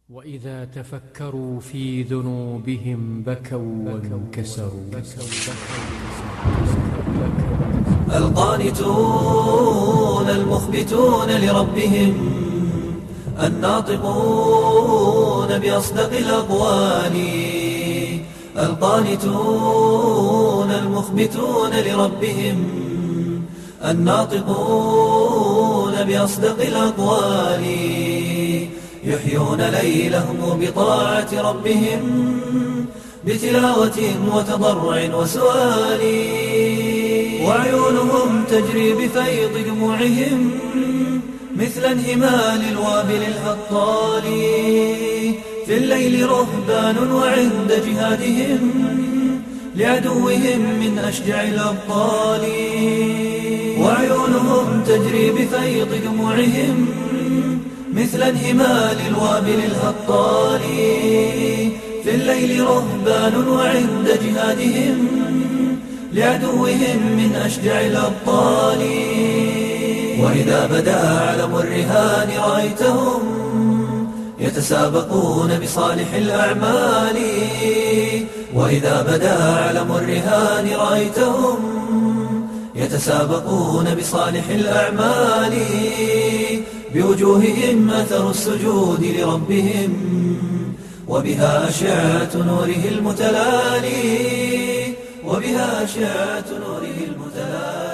وإذا تفكروا في ذنوبهم بكوا وانكسروا. القانتون المخبتون لربهم، الناطقون بأصدق الأقوال. القانتون المخبتون لربهم، الناطقون بأصدق الأقوال. يحيون ليلهم بطاعة ربهم، بتلاوة وتضرع وسؤال. وعيونهم تجري بفيض دموعهم مثل انهمال الوابل الهطال. في الليل رهبان وعند جهادهم لعدوهم من أشجع الأبطال. وعيونهم تجري بفيض دموعهم مثل انهمال الوابل الهطال. في الليل رهبان وعند جهادهم لعدوهم من أشجع الأبطال. وإذا بدا علم الرهان رأيتهم يتسابقون بصالح الأعمال. وإذا بدا علم الرهان رأيتهم يتسابقون بصالح الأعمال. بوجوههم أثر السجود لربهم، وبها أشعة نوره المتلالي، وبها أشعة نوره المتلالي.